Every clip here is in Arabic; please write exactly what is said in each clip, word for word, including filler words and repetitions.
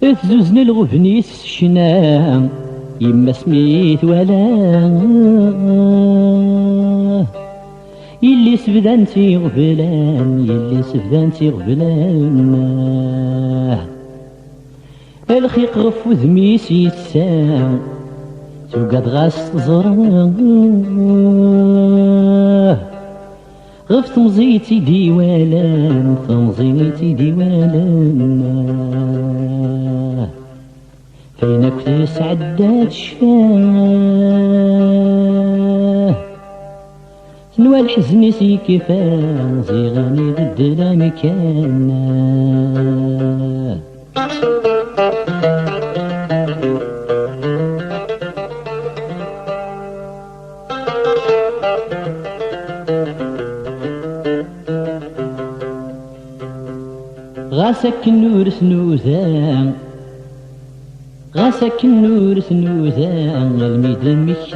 تزوزن الغبنيس شنا يما سميت ولا يلي سبدانتي غبلان يلي سبدانتي غبلان الخيق غف وذميس يتسام توقد غاس تزراه غف تمزيتي ديوالان تمزيتي ديوالان فينك تسعدات الشاه نوى الحزن سي كفان زيغاني ضد لا مكان غاسك النور سنوزان غاسك النور سنوزان الميد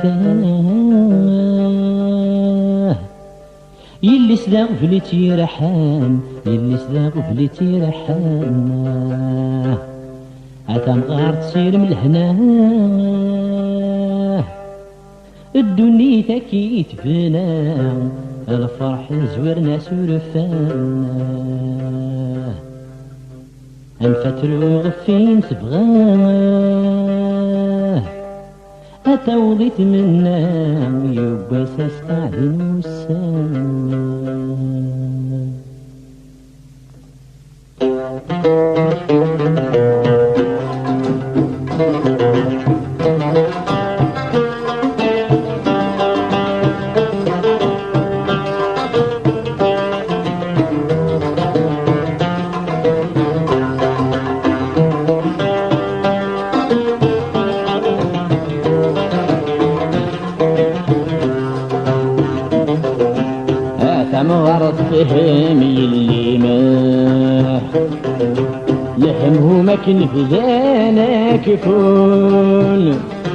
المكتاه يلي سلا غفلتي رحان يلي سلا غفلتي رحان عتام غار تصير من الهنا الدنيا تكي تفنى الفرح زورنا سورفانا انفترو غفين تبغاه اتوضيت منا ويباس استعدن وسام غرض فهم يلي ماح لحمه ما كن فزانا كفون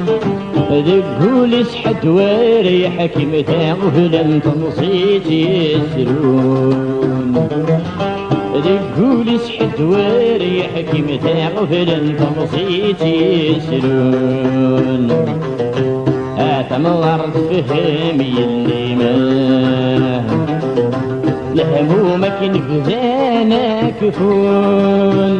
ذقول سحد وريحك متاع غفلان تنصيت يسرون ذقول سحد وريحك متاع غفلان تنصيت يسرون آتم غرض فهم يلي ماح لهمو ما كن فزانا كفون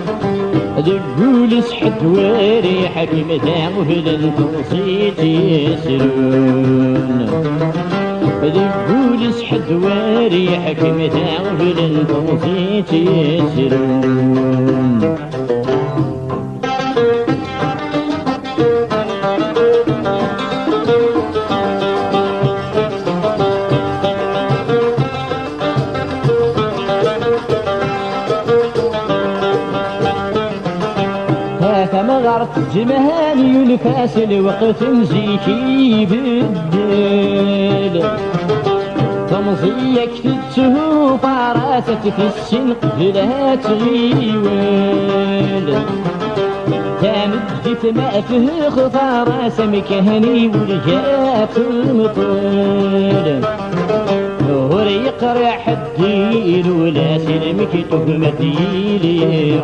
دقول سحد وريحك متاع غفلان تنصيت يسرون دقول سحد وريحك متاع غفلان تنصيت يسرون غرت جمهاني ينفاس الوقت مزيكي بالدل تمضيك تتشوف راسك في السن قبلها تغيول تامد ما فيه خفا سمكهني ورجات المطول نور يقرع حديل ولا سلمك تهمتيلي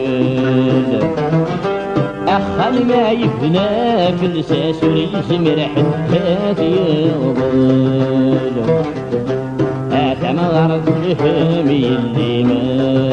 أخل ما يبنى في الساس والزمر حتى يضل آتم غرض فهمي اللي ما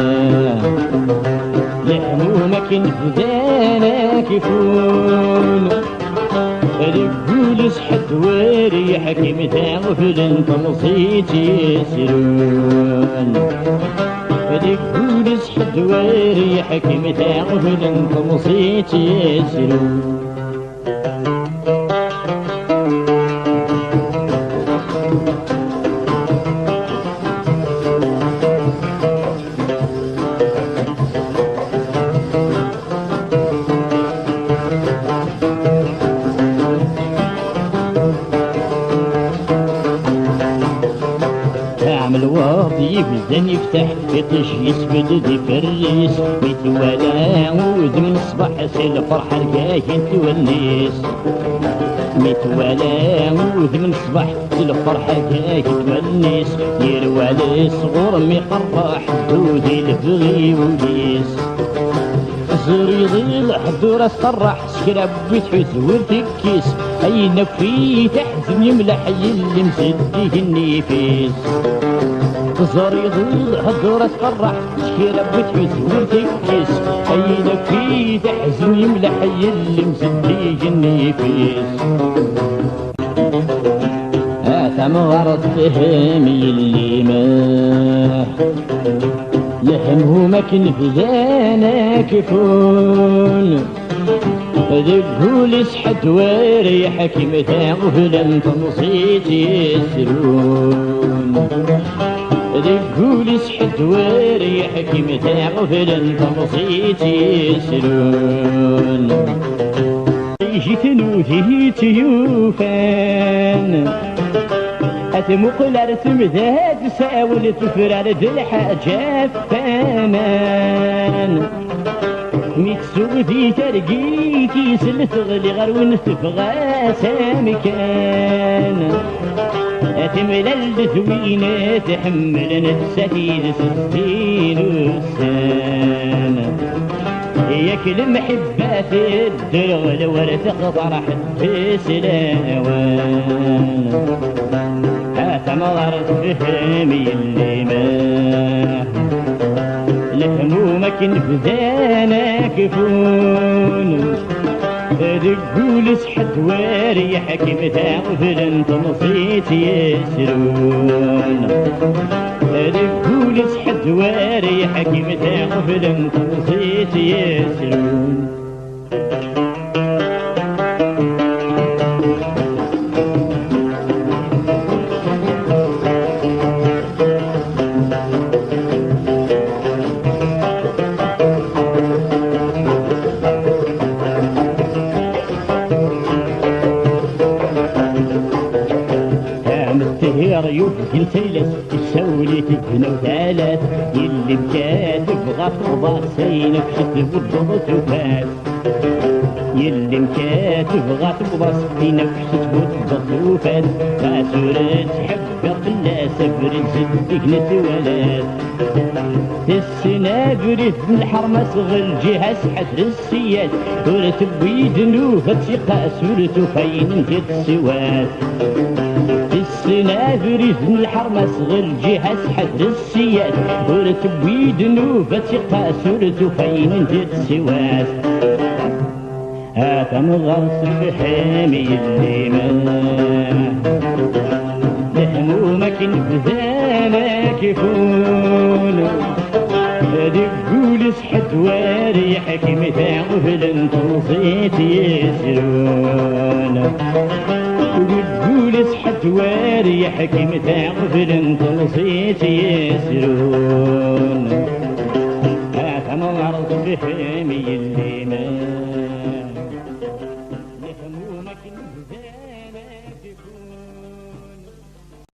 لحمو ما كن فدانا كفون رجول سحد وريحك متاع غفلان تنصيت يسرون رجول سحد وريحك متاع غفلان تنصيت يسرون الواطي بزن يفتح فطش يسبد ذي فريس متوالى عود من الصباح سيل فرحة الجاي تونيس متوالى عود من الصباح سيل فرحة الجاي تونيس يروالي صغور مقرح دودي البغي وليس زريض الحضور صرح سكراب بتحس ورتكيس اي نفي تحزن يملح يلي مسديه النفيس زريض الحضور صرح سكراب بتحس ورتكيس اي نفي تحزن يملح يلي مسديه النفيس ثم غرض فهم يلي ما لحمه ما كنفذانا كفون ذقول اسحد واري حكيم تاغفلا تنصيت يسرون ذقول اسحد واري حكيم تاغفلا تنصيت يسرون جيت نوثي تيوفان أتمقل أرسم ذات ساول تفرار الحاجة فامان ميتسو ذي ترقيتي سل تغلي غير ونتفغى سامكان أتملى الذوينة تحمل نفسي ستين وسان ياك المحبات الدرغل ولا تقطع حتى سلاوان ثمر فهمي اللي ما لهمومك نفذانا كفون تقول سحت واري حكيم تغفل انت نصيت يسرون تقول سحت واري حكيم تغفل انت نصيت يسرون ريوف جلسيلس تسولي تبنى وثالث يلي مكاتب غفضة سينك شتب الضبط وفات يلي مكاتب غفضة سينك شتب الضبط وفات فاسورة حبك لا سبر زدك نتولات السنابر الحرمة صغر جهة سحت السياد ورتبي دنوفة ثقة سورة فين انت تسوات السنابر الحرمة صغر جهة سحت السياد ورتبي دنوفة ثقة سورة فين انت تسوات هاتا مغرس بحامي اللي ما لهمومك نفذانا كفون تقول سحت واري حكيم تغفل انت نصيت يسرون تقول سحت واري حكيم تغفل انت نصيت يسرون